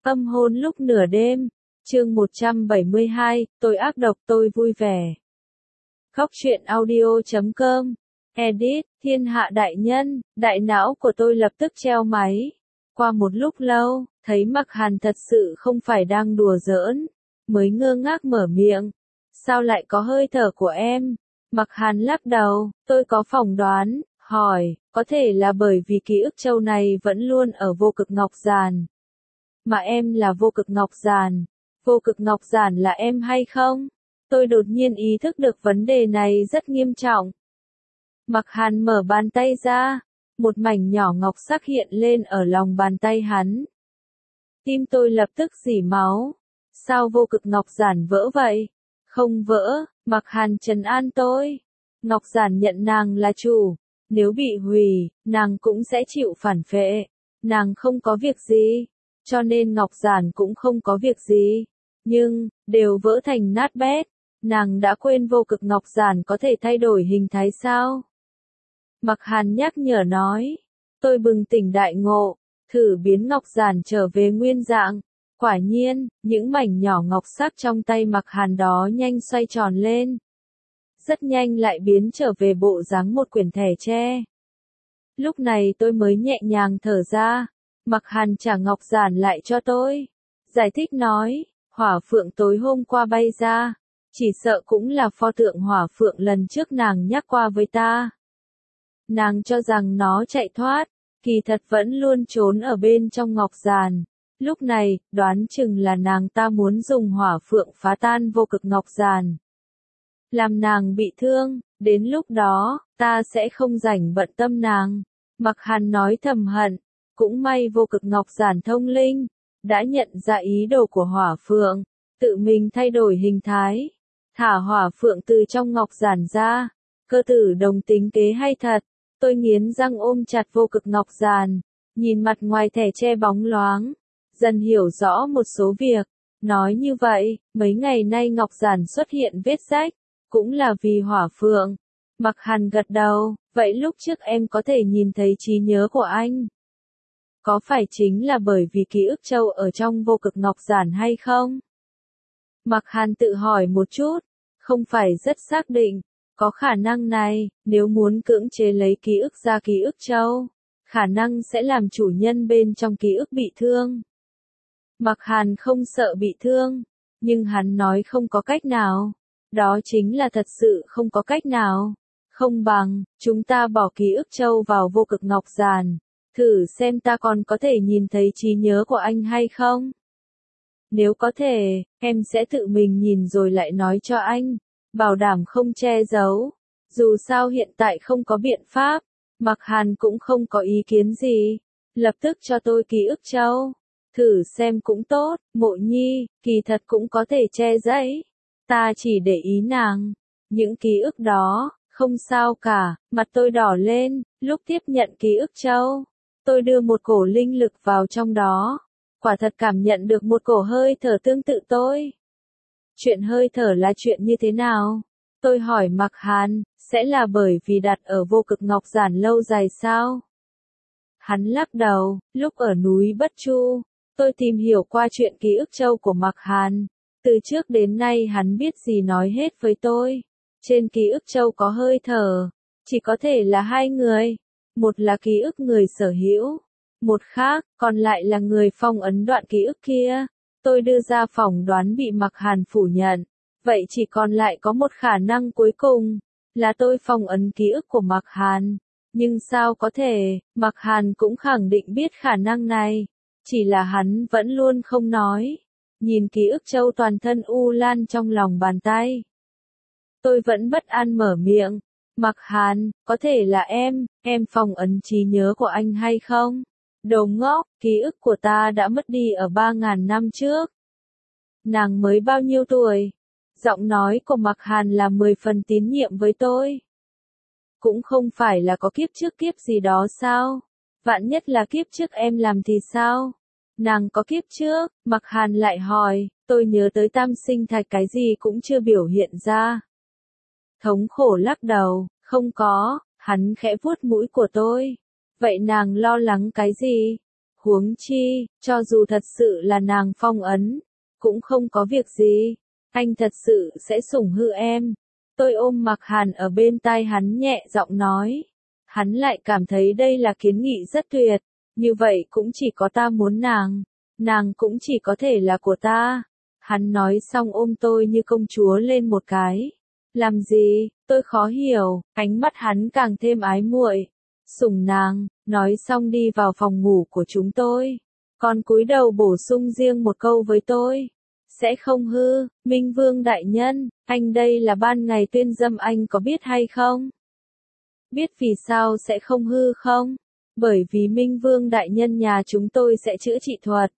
Âm hôn lúc nửa đêm, chương 172, tôi ác độc tôi vui vẻ. Khóc chuyện audio.com, edit, thiên hạ đại nhân, đại não của tôi lập tức treo máy. Qua một lúc lâu, thấy Mặc Hàn thật sự không phải đang đùa giỡn, mới ngơ ngác mở miệng. Sao lại có hơi thở của em? Mặc Hàn lắc đầu, tôi có phỏng đoán, hỏi, có thể là bởi vì ký ức châu này vẫn luôn ở vô cực ngọc giàn. Mà em là vô cực ngọc giàn. Vô cực ngọc giản là em hay không? Tôi đột nhiên ý thức được vấn đề này rất nghiêm trọng. Mặc Hàn mở bàn tay ra, một mảnh nhỏ ngọc sắc hiện lên ở lòng bàn tay hắn. Tim tôi lập tức rỉ máu. Sao vô cực ngọc giản vỡ vậy? Không vỡ, Mặc Hàn trấn an tôi. Ngọc giản nhận nàng là chủ, nếu bị hủy, nàng cũng sẽ chịu phản phệ. Nàng không có việc gì, cho nên ngọc giản cũng không có việc gì. Nhưng, đều vỡ thành nát bét. Nàng đã quên vô cực ngọc giản có thể thay đổi hình thái sao? Mặc Hàn nhắc nhở nói. Tôi bừng tỉnh đại ngộ, thử biến ngọc giản trở về nguyên dạng. Quả nhiên, những mảnh nhỏ ngọc sắc trong tay Mặc Hàn đó nhanh xoay tròn lên. Rất nhanh lại biến trở về bộ dáng một quyển thẻ tre. Lúc này tôi mới nhẹ nhàng thở ra. Mặc Hàn trả ngọc giản lại cho tôi. Giải thích nói, hỏa phượng tối hôm qua bay ra. Chỉ sợ cũng là pho tượng hỏa phượng lần trước nàng nhắc qua với ta. Nàng cho rằng nó chạy thoát, kỳ thật vẫn luôn trốn ở bên trong ngọc giàn. Lúc này, đoán chừng là nàng ta muốn dùng hỏa phượng phá tan vô cực ngọc giàn. Làm nàng bị thương, đến lúc đó, ta sẽ không rảnh bận tâm nàng. Mặc Hàn nói thầm hận, cũng may vô cực ngọc giản thông linh, đã nhận ra ý đồ của hỏa phượng, tự mình thay đổi hình thái, thả hỏa phượng từ trong ngọc giản ra. Cơ tử đồng tính kế hay thật. Tôi nghiến răng ôm chặt vô cực ngọc giản, nhìn mặt ngoài thẻ tre bóng loáng, dần hiểu rõ một số việc. Nói như vậy, mấy ngày nay ngọc giản xuất hiện vết rách, cũng là vì hỏa phượng. Mặc Hàn gật đầu, vậy lúc trước em có thể nhìn thấy trí nhớ của anh. Có phải chính là bởi vì ký ức châu ở trong vô cực ngọc giản hay không? Mặc Hàn tự hỏi một chút, không phải rất xác định. Có khả năng này, nếu muốn cưỡng chế lấy ký ức ra ký ức châu, khả năng sẽ làm chủ nhân bên trong ký ức bị thương. Mặc Hàn không sợ bị thương, nhưng hắn nói không có cách nào. Đó chính là thật sự không có cách nào. Không bằng, chúng ta bỏ ký ức châu vào vô cực ngọc giản, thử xem ta còn có thể nhìn thấy trí nhớ của anh hay không. Nếu có thể, em sẽ tự mình nhìn rồi lại nói cho anh. Bảo đảm không che giấu. Dù sao hiện tại không có biện pháp. Mặc Hàn cũng không có ý kiến gì. Lập tức cho tôi ký ức châu. Thử xem cũng tốt. Mộ Nhi, kỳ thật cũng có thể che giấu. Ta chỉ để ý nàng. Những ký ức đó, không sao cả. Mặt tôi đỏ lên, lúc tiếp nhận ký ức châu. Tôi đưa một cổ linh lực vào trong đó. Quả thật cảm nhận được một cổ hơi thở tương tự tôi. Chuyện hơi thở là chuyện như thế nào? Tôi hỏi Mặc Hàn, sẽ là bởi vì đặt ở vô cực ngọc giản lâu dài sao? Hắn lắc đầu, lúc ở núi Bất Chu, tôi tìm hiểu qua chuyện ký ức châu của Mặc Hàn. Từ trước đến nay hắn biết gì nói hết với tôi. Trên ký ức châu có hơi thở, chỉ có thể là hai người. Một là ký ức người sở hữu, một khác, còn lại là người phong ấn đoạn ký ức kia. Tôi đưa ra phỏng đoán bị Mặc Hàn phủ nhận. Vậy chỉ còn lại có một khả năng cuối cùng, là tôi phong ấn ký ức của Mặc Hàn. Nhưng sao có thể, Mặc Hàn cũng khẳng định biết khả năng này. Chỉ là hắn vẫn luôn không nói. Nhìn ký ức châu toàn thân u lan trong lòng bàn tay. Tôi vẫn bất an mở miệng. Mặc Hàn, có thể là em phong ấn trí nhớ của anh hay không? Đồ ngốc, ký ức của ta đã mất đi ở 3.000 năm trước. Nàng mới bao nhiêu tuổi? Giọng nói của Mặc Hàn là 10 phần tín nhiệm với tôi. Cũng không phải là có kiếp trước kiếp gì đó sao? Vạn nhất là kiếp trước em làm thì sao? Nàng có kiếp trước, Mặc Hàn lại hỏi, tôi nhớ tới tam sinh thạch cái gì cũng chưa biểu hiện ra. Thống khổ lắc đầu, không có, hắn khẽ vuốt mũi của tôi. Vậy nàng lo lắng cái gì? Huống chi, cho dù thật sự là nàng phong ấn, cũng không có việc gì. Anh thật sự sẽ sủng hư em. Tôi ôm Mạc Hàn ở bên tai hắn nhẹ giọng nói. Hắn lại cảm thấy đây là kiến nghị rất tuyệt. Như vậy cũng chỉ có ta muốn nàng cũng chỉ có thể là của ta. Hắn nói xong ôm tôi như công chúa lên một cái. Làm gì? Tôi khó hiểu, ánh mắt hắn càng thêm ái muội. Sủng nàng, nói xong đi vào phòng ngủ của chúng tôi. Còn cúi đầu bổ sung riêng một câu với tôi. Sẽ không hư, Minh Vương đại nhân, anh đây là ban ngày tuyên dâm anh có biết hay không? Biết vì sao sẽ không hư không? Bởi vì Minh Vương đại nhân nhà chúng tôi sẽ chữa trị thuật.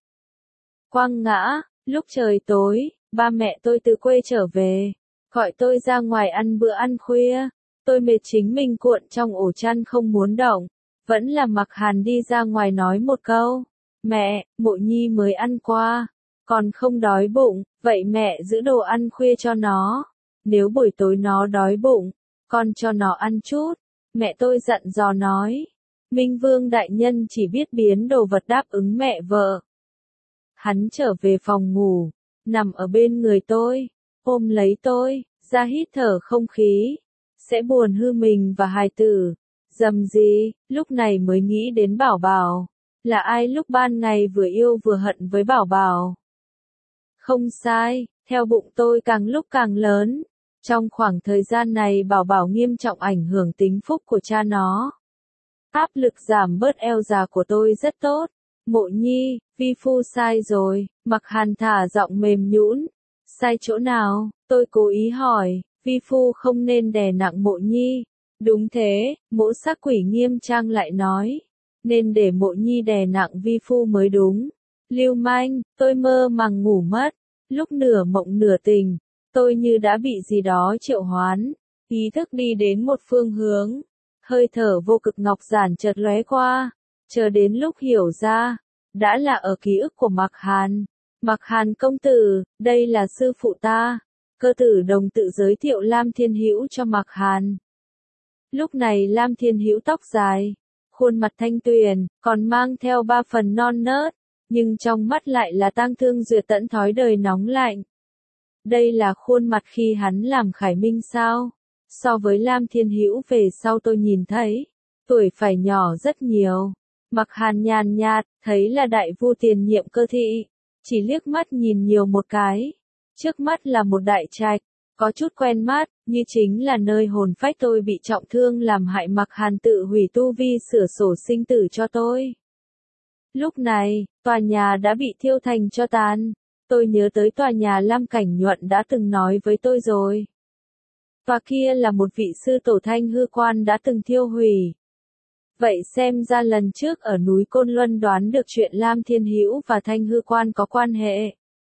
Quang Ngã, lúc trời tối, ba mẹ tôi từ quê trở về, gọi tôi ra ngoài ăn bữa ăn khuya. Tôi mệt chính mình cuộn trong ổ chăn không muốn động, vẫn là Mạc Hàn đi ra ngoài nói một câu. Mẹ, Mộ Nhi mới ăn qua, còn không đói bụng, vậy mẹ giữ đồ ăn khuya cho nó. Nếu buổi tối nó đói bụng, con cho nó ăn chút. Mẹ tôi dặn dò nói. Minh Vương đại nhân chỉ biết biến đồ vật đáp ứng mẹ vợ. Hắn trở về phòng ngủ, nằm ở bên người tôi, ôm lấy tôi, ra hít thở không khí. Sẽ buồn hư mình và hài tử. Dầm gì, lúc này mới nghĩ đến Bảo Bảo. Là ai lúc ban ngày vừa yêu vừa hận với Bảo Bảo? Không sai, theo bụng tôi càng lúc càng lớn. Trong khoảng thời gian này Bảo Bảo nghiêm trọng ảnh hưởng tính phúc của cha nó. Áp lực giảm bớt eo già của tôi rất tốt. Mộ Nhi, vi phu sai rồi, Mạc Hàn thả giọng mềm nhũn. Sai chỗ nào? Tôi cố ý hỏi, vi phu không nên đè nặng Mộ Nhi. Đúng thế, Mỗ Sắc Quỷ nghiêm trang lại nói. Nên để Mộ Nhi đè nặng vi phu mới đúng. Lưu manh, tôi mơ màng ngủ mất. Lúc nửa mộng nửa tình, tôi như đã bị gì đó triệu hoán. Ý thức đi đến một phương hướng. Hơi thở vô cực ngọc giản chợt lóe qua. Chờ đến lúc hiểu ra, đã là ở ký ức của Mạc Hàn. Mạc Hàn công tử, đây là sư phụ ta. Cơ tử đồng tự giới thiệu Lam Thiên Hữu cho Mạc Hàn. Lúc này Lam Thiên Hữu tóc dài, khuôn mặt thanh tuyền, còn mang theo 3 phần non nớt, nhưng trong mắt lại là tang thương duyệt tận thói đời nóng lạnh. Đây là khuôn mặt khi hắn làm Khải Minh sao? So với Lam Thiên Hữu về sau tôi nhìn thấy, tuổi phải nhỏ rất nhiều. Mạc Hàn nhàn nhạt, thấy là đại vu tiền nhiệm Cơ thị, chỉ liếc mắt nhìn nhiều một cái. Trước mắt là một đại trạch, có chút quen mắt, như chính là nơi hồn phách tôi bị trọng thương làm hại Mạc Hàn tự hủy tu vi sửa sổ sinh tử cho tôi. Lúc này, tòa nhà đã bị thiêu thành tro tàn. Tôi nhớ tới tòa nhà Lam Cảnh Nhuận đã từng nói với tôi rồi. Tòa kia là một vị sư tổ Thanh Hư Quan đã từng thiêu hủy. Vậy xem ra lần trước ở núi Côn Luân đoán được chuyện Lam Thiên Hữu và Thanh Hư Quan có quan hệ.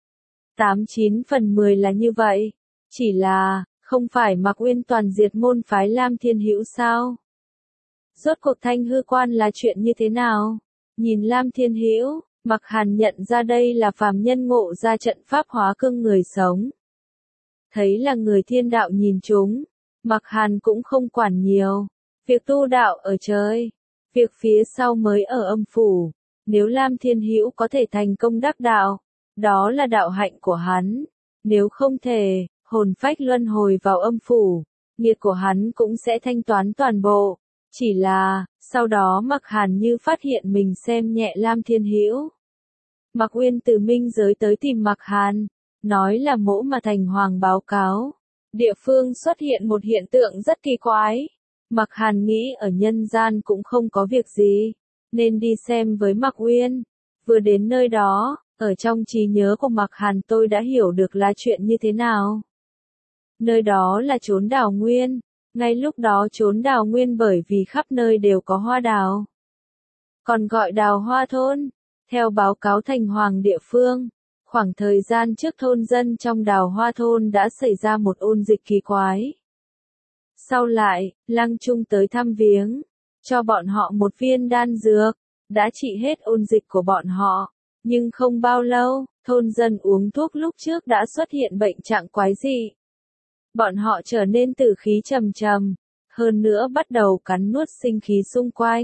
89 phần 10 là như vậy. Chỉ là, không phải Mạc Uyên toàn diệt môn phái Lam Thiên Hữu sao? Rốt cuộc Thanh Hư Quan là chuyện như thế nào? Nhìn Lam Thiên Hữu, Mạc Hàn nhận ra đây là phàm nhân ngộ ra trận pháp hóa cương người sống. Thấy là người thiên đạo nhìn chúng, Mạc Hàn cũng không quản nhiều. Việc tu đạo ở trời, việc phía sau mới ở âm phủ. Nếu Lam Thiên Hữu có thể thành công đắc đạo, đó là đạo hạnh của hắn. Nếu không thể, hồn phách luân hồi vào âm phủ, nghiệp của hắn cũng sẽ thanh toán toàn bộ. Chỉ là, sau đó Mạc Hàn như phát hiện mình xem nhẹ Lam Thiên Hữu. Mạc Uyên từ minh giới tới tìm Mạc Hàn, nói là Mỗ mà thành hoàng báo cáo. Địa phương xuất hiện một hiện tượng rất kỳ quái. Mạc Hàn nghĩ ở nhân gian cũng không có việc gì, nên đi xem với Mạc Uyên. Vừa đến nơi đó, ở trong trí nhớ của Mạc Hàn tôi đã hiểu được là chuyện như thế nào. Nơi đó là chốn đào nguyên. Ngay lúc đó chốn đào nguyên bởi vì khắp nơi đều có hoa đào. Còn gọi đào hoa thôn. Theo báo cáo thành hoàng địa phương, khoảng thời gian trước thôn dân trong đào hoa thôn đã xảy ra một ôn dịch kỳ quái. Sau lại, Lăng Trung tới thăm viếng, cho bọn họ một viên đan dược, đã trị hết ôn dịch của bọn họ. Nhưng không bao lâu, thôn dân uống thuốc lúc trước đã xuất hiện bệnh trạng quái dị. Bọn họ trở nên tử khí trầm trầm, hơn nữa bắt đầu cắn nuốt sinh khí xung quanh.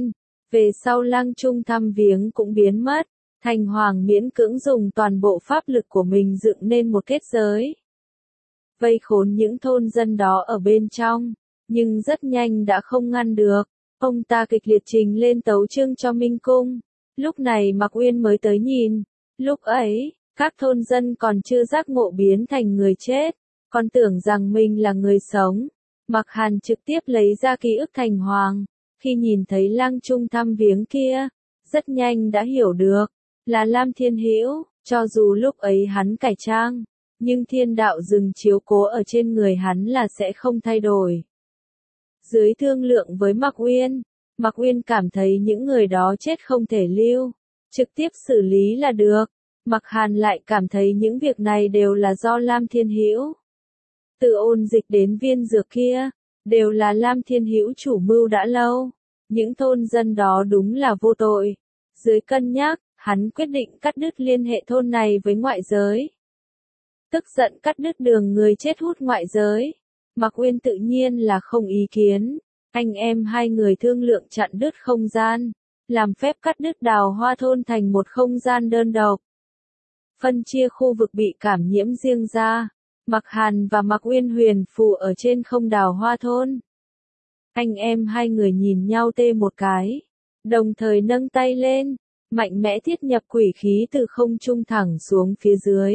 Về sau Lăng Trung thăm viếng cũng biến mất, Thành Hoàng miễn cưỡng dùng toàn bộ pháp lực của mình dựng nên một kết giới. Vây khốn những thôn dân đó ở bên trong, nhưng rất nhanh đã không ngăn được. Ông ta kịch liệt trình lên tấu chương cho Minh Cung. Lúc này Mạc Uyên mới tới nhìn. Lúc ấy, các thôn dân còn chưa giác ngộ biến thành người chết, còn tưởng rằng mình là người sống. Mạc Hàn trực tiếp lấy ra ký ức Thành Hoàng. Khi nhìn thấy Lăng Trung thăm viếng kia, rất nhanh đã hiểu được, là Lam Thiên Hữu. Cho dù lúc ấy hắn cải trang, nhưng thiên đạo dừng chiếu cố ở trên người hắn là sẽ không thay đổi. Dưới thương lượng với Mạc Uyên cảm thấy những người đó chết không thể lưu, trực tiếp xử lý là được. Mạc Hàn lại cảm thấy những việc này đều là do Lam Thiên Hữu. Từ ôn dịch đến viên dược kia, đều là Lam Thiên Hữu chủ mưu đã lâu. Những thôn dân đó đúng là vô tội. Dưới cân nhắc, hắn quyết định cắt đứt liên hệ thôn này với ngoại giới. Tức giận cắt đứt đường người chết hút ngoại giới. Mạc Uyên tự nhiên là không ý kiến. Anh em hai người thương lượng chặn đứt không gian, làm phép cắt đứt Đào Hoa thôn thành một không gian đơn độc. Phân chia khu vực bị cảm nhiễm riêng ra. Mạc Hàn và Mạc Uyên huyền phù ở trên không Đào Hoa thôn. Anh em hai người nhìn nhau tê một cái, đồng thời nâng tay lên, mạnh mẽ thiết nhập quỷ khí từ không trung thẳng xuống phía dưới.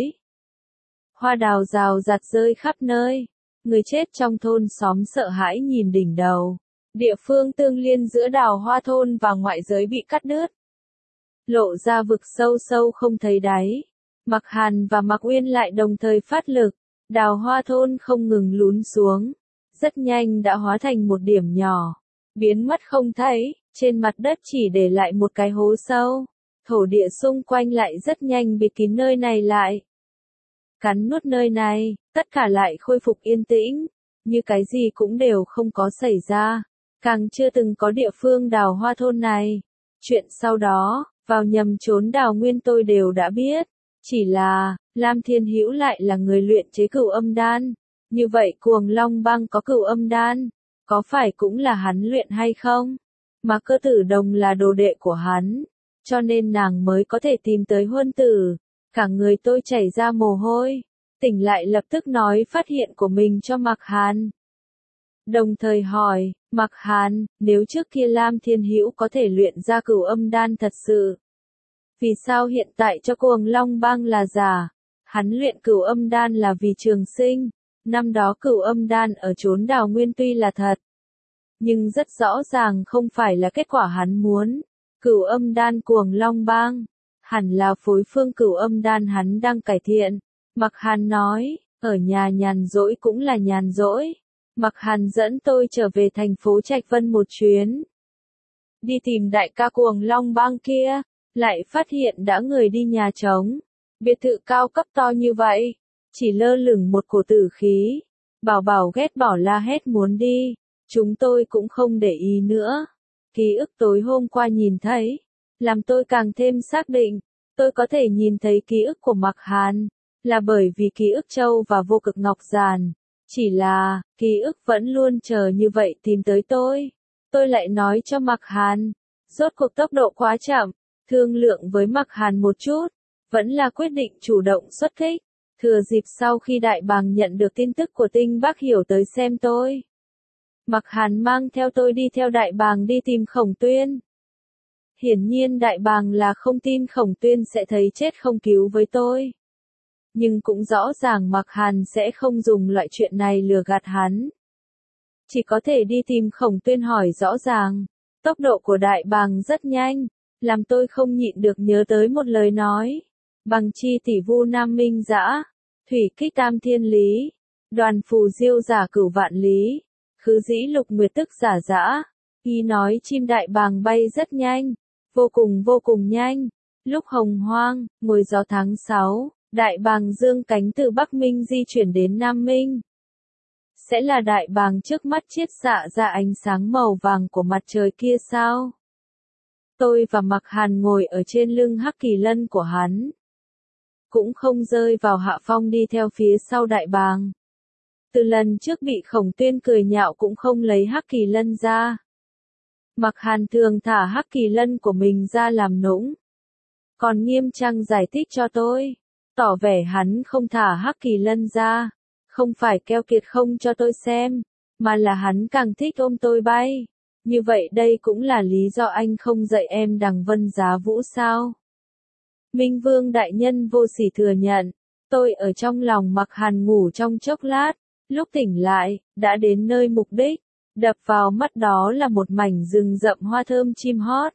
Hoa đào rào rạt rơi khắp nơi, người chết trong thôn xóm sợ hãi nhìn đỉnh đầu. Địa phương tương liên giữa Đào Hoa thôn và ngoại giới bị cắt đứt, lộ ra vực sâu sâu không thấy đáy. Mạc Hàn và Mạc Uyên lại đồng thời phát lực, Đào Hoa thôn không ngừng lún xuống, rất nhanh đã hóa thành một điểm nhỏ, biến mất không thấy, trên mặt đất chỉ để lại một cái hố sâu. Thổ địa xung quanh lại rất nhanh bịt kín nơi này lại. Cắn nuốt nơi này, tất cả lại khôi phục yên tĩnh, như cái gì cũng đều không có xảy ra. Càng chưa từng có địa phương Đào Hoa thôn này. Chuyện sau đó, vào nhầm trốn đào nguyên tôi đều đã biết. Chỉ là, Lam Thiên Hữu lại là người luyện chế cửu âm đan. Như vậy Cuồng Long Bang có cửu âm đan, có phải cũng là hắn luyện hay không? Mà Cơ Tử Đồng là đồ đệ của hắn, cho nên nàng mới có thể tìm tới Huân Tử. Cả người tôi chảy ra mồ hôi, tỉnh lại lập tức nói phát hiện của mình cho Mạc Hàn. Đồng thời hỏi, Mạc Hàn, nếu trước kia Lam Thiên Hữu có thể luyện ra cửu âm đan thật sự, vì sao hiện tại cho Cuồng Long Bang là giả? Hắn luyện cửu âm đan là vì trường sinh. Năm đó cửu âm đan ở chốn đào nguyên tuy là thật, nhưng rất rõ ràng không phải là kết quả hắn muốn. Cửu âm đan Cuồng Long Bang, hẳn là phối phương cửu âm đan hắn đang cải thiện. Mạc Hàn nói, ở nhà nhàn rỗi cũng là nhàn rỗi. Mạc Hàn dẫn tôi trở về thành phố Trạch Vân một chuyến. Đi tìm đại ca Cuồng Long Bang kia, lại phát hiện đã người đi nhà trống. Biệt thự cao cấp to như vậy, chỉ lơ lửng một cổ tử khí. Bảo Bảo ghét bỏ la hét muốn đi, chúng tôi cũng không để ý nữa. Ký ức tối hôm qua nhìn thấy, làm tôi càng thêm xác định, tôi có thể nhìn thấy ký ức của Mạc Hàn, là bởi vì ký ức Châu và Vô Cực Ngọc Giàn. Chỉ là, ký ức vẫn luôn chờ như vậy tìm tới tôi. Tôi lại nói cho Mạc Hàn, rốt cuộc tốc độ quá chậm, thương lượng với Mạc Hàn một chút, vẫn là quyết định chủ động xuất kích. Thừa dịp sau khi Đại Bàng nhận được tin tức của Tinh Bắc Hiểu tới xem tôi, Mạc Hàn mang theo tôi đi theo Đại Bàng đi tìm Khổng Tuyên. Hiển nhiên Đại Bàng là không tin Khổng Tuyên sẽ thấy chết không cứu với tôi. Nhưng cũng rõ ràng Mạc Hàn sẽ không dùng loại chuyện này lừa gạt hắn. Chỉ có thể đi tìm Khổng Tuyên hỏi rõ ràng. Tốc độ của Đại Bàng rất nhanh, làm tôi không nhịn được nhớ tới một lời nói. Bằng chi tỷ vu nam minh dã, thủy kích tam thiên lý, đoàn phù diêu giả cửu vạn lý, khứ dĩ lục nguyệt tức giả dã. Y nói chim Đại Bàng bay rất nhanh, vô cùng nhanh. Lúc hồng hoang, ngồi gió tháng 6, Đại Bàng dương cánh từ Bắc Minh di chuyển đến Nam Minh. Sẽ là Đại Bàng trước mắt chiết xạ ra ánh sáng màu vàng của mặt trời kia sao? Tôi và Mạc Hàn ngồi ở trên lưng Hắc Kỳ Lân của hắn, cũng không rơi vào hạ phong đi theo phía sau Đại Bàng. Từ lần trước bị Khổng Tuyên cười nhạo cũng không lấy Hắc Kỳ Lân ra. Mặc Hàn thường thả Hắc Kỳ Lân của mình ra làm nũng. Còn Nghiêm Trang giải thích cho tôi, tỏ vẻ hắn không thả Hắc Kỳ Lân ra, không phải keo kiệt không cho tôi xem, mà là hắn càng thích ôm tôi bay. Như vậy đây cũng là lý do anh không dạy em đằng Vân Giá Vũ sao? Minh Vương đại nhân vô sỉ thừa nhận, tôi ở trong lòng Mặc Hàn ngủ trong chốc lát, lúc tỉnh lại, đã đến nơi mục đích, đập vào mắt đó là một mảnh rừng rậm hoa thơm chim hót.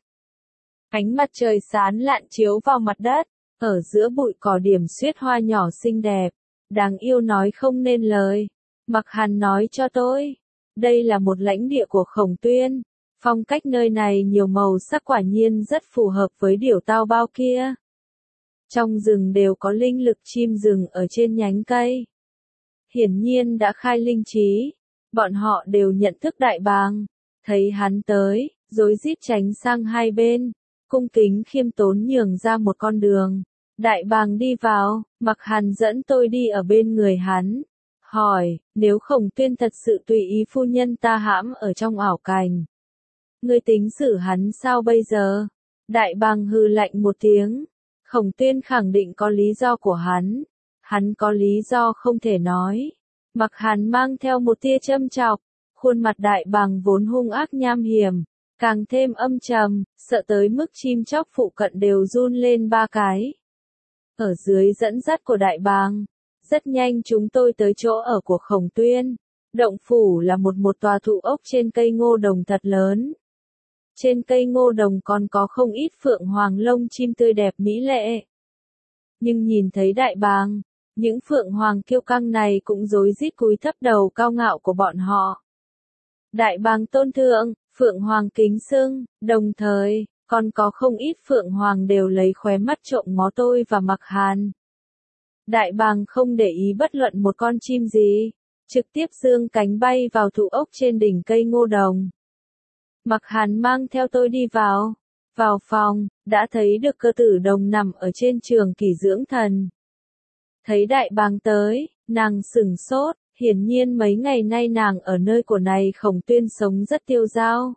Ánh mặt trời sáng lạn chiếu vào mặt đất, ở giữa bụi cỏ điểm xuyết hoa nhỏ xinh đẹp, đáng yêu nói không nên lời. Mặc Hàn nói cho tôi, đây là một lãnh địa của Khổng Tuyên, phong cách nơi này nhiều màu sắc quả nhiên rất phù hợp với điểu tao bao kia. Trong rừng đều có linh lực chim rừng ở trên nhánh cây. Hiển nhiên đã khai linh trí, bọn họ đều nhận thức Đại Bàng, thấy hắn tới, rối rít tránh sang hai bên, cung kính khiêm tốn nhường ra một con đường. Đại Bàng đi vào, Mặc Hàn dẫn tôi đi ở bên người hắn, hỏi, nếu Khổng Tuyên thật sự tùy ý phu nhân ta hãm ở trong ảo cảnh, ngươi tính xử hắn sao bây giờ? Đại Bàng hừ lạnh một tiếng, Khổng Tuyên khẳng định có lý do của hắn có lý do không thể nói. Mặc Hàn mang theo một tia châm chọc, khuôn mặt Đại Bàng vốn hung ác nham hiểm, càng thêm âm trầm, sợ tới mức chim chóc phụ cận đều run lên ba cái. Ở dưới dẫn dắt của Đại Bàng, rất nhanh chúng tôi tới chỗ ở của Khổng Tuyên. Động phủ là một tòa thụ ốc trên cây ngô đồng thật lớn. Trên cây ngô đồng còn có không ít phượng hoàng lông chim tươi đẹp mỹ lệ. Nhưng nhìn thấy Đại Bàng, những phượng hoàng kiêu căng này cũng rối rít cúi thấp đầu cao ngạo của bọn họ. Đại Bàng tôn thượng, phượng hoàng kính xưng, đồng thời, còn có không ít phượng hoàng đều lấy khóe mắt trộm ngó tôi và Mặc Hàn. Đại Bàng không để ý bất luận một con chim gì, trực tiếp dương cánh bay vào thụ ốc trên đỉnh cây ngô đồng. Mặc Hàn mang theo tôi đi vào phòng, đã thấy được Cơ Tử Đồng nằm ở trên trường kỷ dưỡng thần. Thấy Đại Bàng tới, nàng sửng sốt, hiển nhiên mấy ngày nay nàng ở nơi của này Khổng Tuyên sống rất tiêu dao.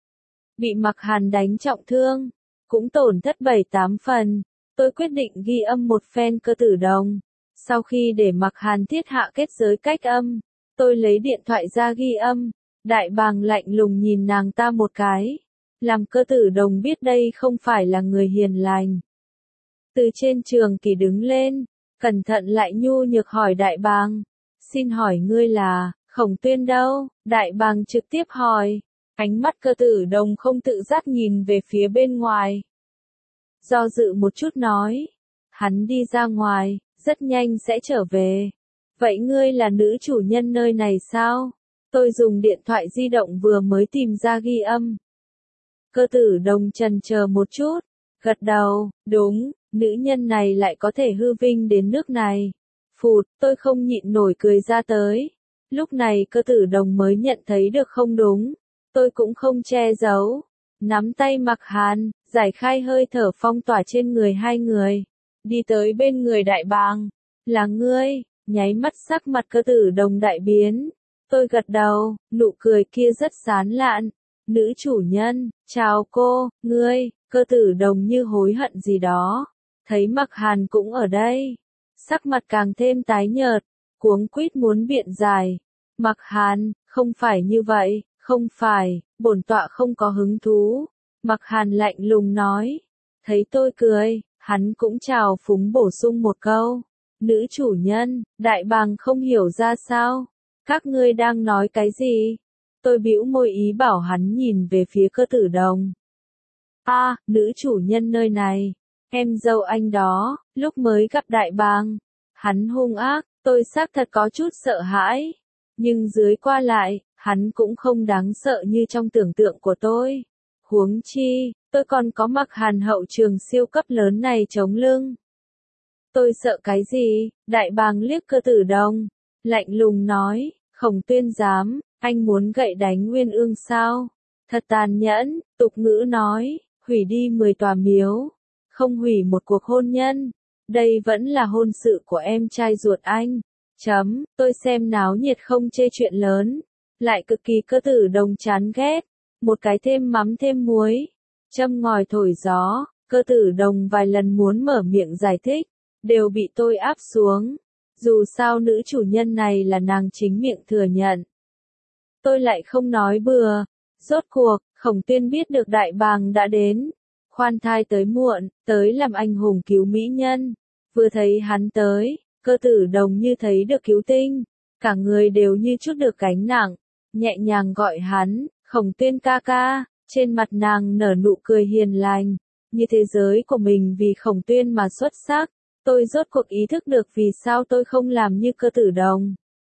Bị Mặc Hàn đánh trọng thương, cũng tổn thất 7-8 phần, tôi quyết định ghi âm một phen Cơ Tử Đồng. Sau khi để Mặc Hàn thiết hạ kết giới cách âm, tôi lấy điện thoại ra ghi âm. Đại Bàng lạnh lùng nhìn nàng ta một cái, làm Cơ Tử Đồng biết đây không phải là người hiền lành. Từ trên trường kỷ đứng lên, cẩn thận lại nhu nhược hỏi Đại Bàng, xin hỏi ngươi là, Khổng Tuyên đâu? Đại Bàng trực tiếp hỏi, ánh mắt Cơ Tử Đồng không tự giác nhìn về phía bên ngoài. Do dự một chút nói, hắn đi ra ngoài, rất nhanh sẽ trở về. Vậy ngươi là nữ chủ nhân nơi này sao? Tôi dùng điện thoại di động vừa mới tìm ra ghi âm. Cơ Tử Đồng chần chờ một chút, gật đầu, đúng, nữ nhân này lại có thể hư vinh đến nước này. Phụt, tôi không nhịn nổi cười ra tới. Lúc này Cơ Tử Đồng mới nhận thấy được không đúng, tôi cũng không che giấu. Nắm tay Mặc Hàn, giải khai hơi thở phong tỏa trên người hai người. Đi tới bên người Đại Bàng, là ngươi, nháy mắt sắc mặt Cơ Tử Đồng đại biến. Tôi gật đầu, nụ cười kia rất sán lạn. Nữ chủ nhân, chào cô, ngươi, Cơ Tử Đồng như hối hận gì đó. Thấy Mặc Hàn cũng ở đây, sắc mặt càng thêm tái nhợt, cuống quýt muốn biện giải. Mặc Hàn, không phải như vậy, không phải, bổn tọa không có hứng thú. Mặc Hàn lạnh lùng nói. Thấy tôi cười, hắn cũng chào phúng bổ sung một câu. Nữ chủ nhân, Đại Bàng không hiểu ra sao. Các ngươi đang nói cái gì? Tôi bĩu môi ý bảo hắn nhìn về phía Cơ Tử Đồng. Nữ chủ nhân nơi này, em dâu anh đó, lúc mới gặp Đại Bàng, hắn hung ác, tôi xác thật có chút sợ hãi. Nhưng dưới qua lại, hắn cũng không đáng sợ như trong tưởng tượng của tôi. Huống chi, tôi còn có Mặc Hàn hậu trường siêu cấp lớn này chống lưng. Tôi sợ cái gì? Đại Bàng liếc Cơ Tử Đồng, lạnh lùng nói, Khổng Tuyên dám, anh muốn gậy đánh Nguyên Ương sao? Thật tàn nhẫn, tục ngữ nói, hủy đi 10 tòa miếu, không hủy một cuộc hôn nhân. Đây vẫn là hôn sự của em trai ruột anh. Tôi xem náo nhiệt không chê chuyện lớn, lại cực kỳ Cơ Tử Đồng chán ghét. một cái thêm mắm thêm muối, châm ngòi thổi gió. Cơ Tử Đồng vài lần muốn mở miệng giải thích, đều bị tôi áp xuống. Dù sao nữ chủ nhân này là nàng chính miệng thừa nhận. Tôi lại không nói bừa. Rốt cuộc, Khổng Tuyên biết được đại bàng đã đến. Khoan thai tới muộn, tới làm anh hùng cứu mỹ nhân. Vừa thấy hắn tới, Cơ Tử Đồng như thấy được cứu tinh. Cả người đều như chút được gánh nặng. Nhẹ nhàng gọi hắn, Khổng Tuyên ca ca. Trên mặt nàng nở nụ cười hiền lành. Như thế giới của mình vì Khổng Tuyên mà xuất sắc. Tôi rốt cuộc ý thức được vì sao tôi không làm như Cơ Tử Đồng.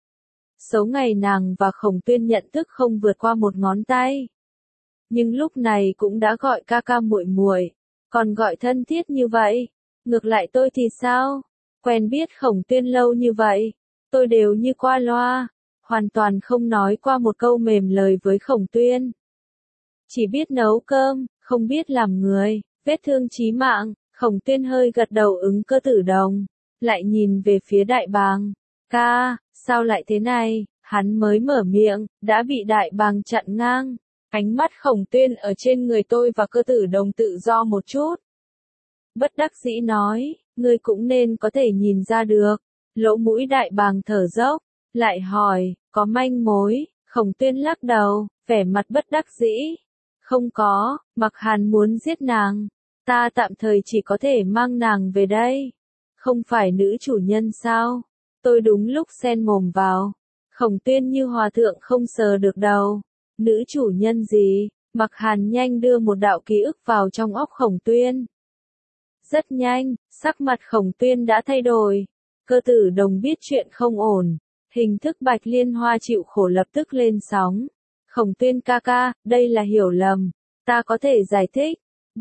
Số ngày nàng và Khổng Tuyên nhận thức không vượt qua một ngón tay. Nhưng lúc này cũng đã gọi ca ca muội muội, còn gọi thân thiết như vậy. Ngược lại tôi thì sao? Quen biết Khổng Tuyên lâu như vậy, tôi đều như qua loa, hoàn toàn không nói qua một câu mềm lời với Khổng Tuyên. Chỉ biết nấu cơm, không biết làm người, vết thương chí mạng. Khổng Tuyên hơi gật đầu ứng Cơ Tử Đồng, lại nhìn về phía đại bàng. Ca, sao lại thế này? Hắn mới mở miệng, đã bị đại bàng chặn ngang. Ánh mắt Khổng Tuyên ở trên người tôi và Cơ Tử Đồng tự do một chút. Bất đắc dĩ nói, ngươi cũng nên có thể nhìn ra được. Lỗ mũi đại bàng thở dốc, lại hỏi, có manh mối? Khổng Tuyên lắc đầu, vẻ mặt bất đắc dĩ. Không có, Mặc Hàn muốn giết nàng. Ta tạm thời chỉ có thể mang nàng về đây. Không phải nữ chủ nhân sao? Tôi đúng lúc xen mồm vào. Khổng Tuyên như hòa thượng không sờ được đầu. Nữ chủ nhân gì? Mặc Hàn nhanh đưa một đạo ký ức vào trong óc Khổng Tuyên. Rất nhanh, sắc mặt Khổng Tuyên đã thay đổi. Cơ Tử Đồng biết chuyện không ổn. Hình thức Bạch Liên Hoa chịu khổ lập tức lên sóng. Khổng Tuyên ca ca, đây là hiểu lầm. Ta có thể giải thích.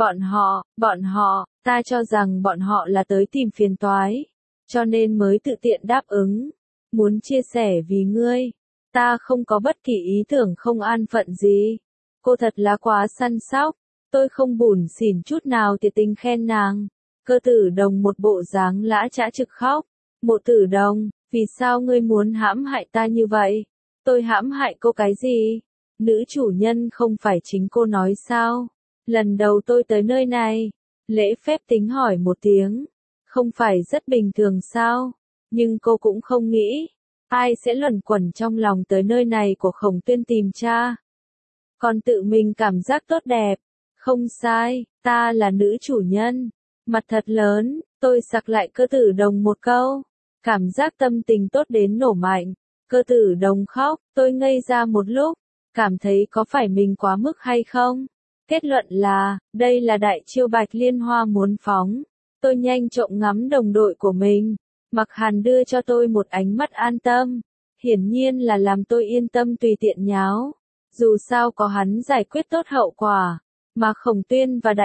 Bọn họ, ta cho rằng bọn họ là tới tìm phiền toái. Cho nên mới tự tiện đáp ứng. Muốn chia sẻ vì ngươi. Ta không có bất kỳ ý tưởng không an phận gì. Cô thật là quá săn sóc. Tôi không bủn xỉn chút nào tiệt tình khen nàng. Cơ Tử Đồng một bộ dáng lã chã trực khóc. Mộ Tử Đồng, vì sao ngươi muốn hãm hại ta như vậy? Tôi hãm hại cô cái gì? Nữ chủ nhân không phải chính cô nói sao? Lần đầu tôi tới nơi này, lễ phép tính hỏi một tiếng, không phải rất bình thường sao? Nhưng cô cũng không nghĩ, ai sẽ luẩn quẩn trong lòng tới nơi này của Khổng Tuyên tìm cha. Còn tự mình cảm giác tốt đẹp, không sai, ta là nữ chủ nhân. Mặt thật lớn, tôi sặc lại Cơ Tử Đồng một câu, cảm giác tâm tình tốt đến nổ mạnh. Cơ Tử Đồng khóc, tôi ngây ra một lúc, cảm thấy có phải mình quá mức hay không? Kết luận là, đây là đại chiêu Bạch Liên Hoa muốn phóng. Tôi nhanh trộm ngắm đồng đội của mình. Mặc Hàn đưa cho tôi một ánh mắt an tâm. Hiển nhiên là làm tôi yên tâm tùy tiện nháo. Dù sao có hắn giải quyết tốt hậu quả. Mà Khổng Tuyên và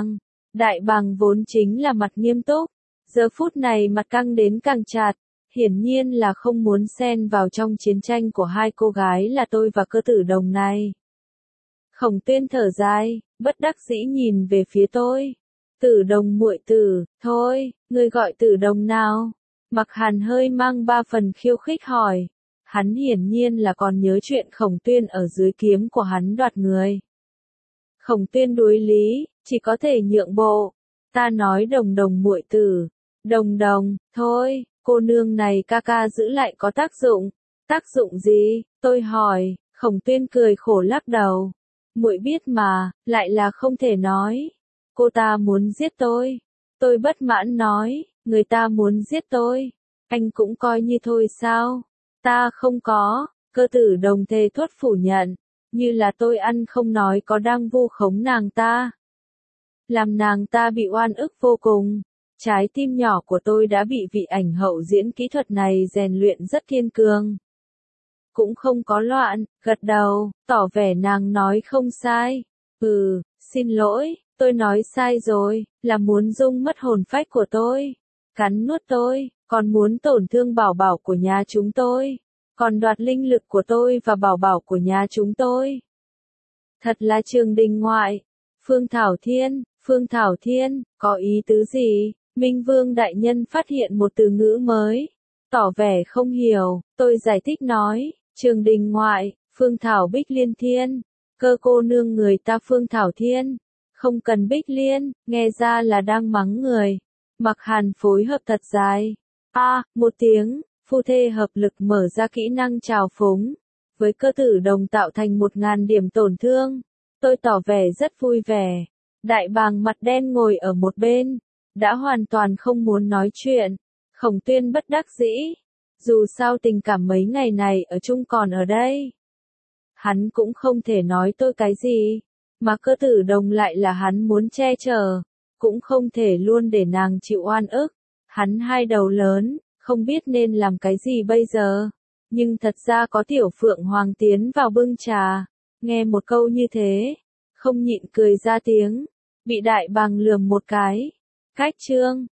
Đại bàng vốn chính là mặt nghiêm túc. Giờ phút này mặt căng đến càng chặt. Hiển nhiên là không muốn xen vào trong chiến tranh của hai cô gái là tôi và Cơ Tử Đồng này. Khổng Tuyên thở dài, bất đắc dĩ nhìn về phía tôi. Tử Đồng muội tử, thôi, ngươi gọi Tử Đồng nào? Mặc Hàn hơi mang ba phần khiêu khích hỏi. Hắn hiển nhiên là còn nhớ chuyện Khổng Tuyên ở dưới kiếm của hắn đoạt người. Khổng Tuyên đối lý, chỉ có thể nhượng bộ. Ta nói Đồng muội tử. Đồng, thôi, cô nương này ca ca giữ lại có tác dụng. Tác dụng gì? Tôi hỏi. Khổng Tuyên cười khổ lắc đầu. Muội biết mà, lại là không thể nói. Cô ta muốn giết tôi. Tôi bất mãn nói, người ta muốn giết tôi. Anh cũng coi như thôi sao? Ta không có. Cơ Tử Đồng thề thốt phủ nhận. Như là tôi ăn không nói có đang vu khống nàng ta. Làm nàng ta bị oan ức vô cùng. Trái tim nhỏ của tôi đã bị vị ảnh hậu diễn kỹ thuật này rèn luyện rất kiên cường. Cũng không có loạn, gật đầu, tỏ vẻ nàng nói không sai. Xin lỗi, tôi nói sai rồi, là muốn dung mất hồn phách của tôi. Cắn nuốt tôi, còn muốn tổn thương bảo bảo của nhà chúng tôi. Còn đoạt linh lực của tôi và bảo bảo của nhà chúng tôi. Thật là Trường Đình ngoại. Phương Thảo Thiên, có ý tứ gì? Minh Vương đại nhân phát hiện một từ ngữ mới. Tỏ vẻ không hiểu, tôi giải thích nói. Trường Đình ngoại, Phương Thảo Bích Liên Thiên. Cơ cô nương người ta Phương Thảo Thiên, không cần Bích Liên, nghe ra là đang mắng người. Mặc Hàn phối hợp thật dài. Một tiếng, phu thê hợp lực mở ra kỹ năng trào phúng. Với cơ tử đồng tạo thành 1000 điểm tổn thương. Tôi tỏ vẻ rất vui vẻ. Đại bàng mặt đen ngồi ở một bên, đã hoàn toàn không muốn nói chuyện. Khổng Tuyên bất đắc dĩ. Dù sao tình cảm mấy ngày này ở chung còn ở đây. Hắn cũng không thể nói tôi cái gì. Mà cơ tử đồng lại là hắn muốn che chở. Cũng không thể luôn để nàng chịu oan ức. Hắn hai đầu lớn, không biết nên làm cái gì bây giờ. Nhưng thật ra có Tiểu Phượng Hoàng tiến vào bưng trà. Nghe một câu như thế, không nhịn cười ra tiếng. Bị đại bàng lườm một cái. Cách chương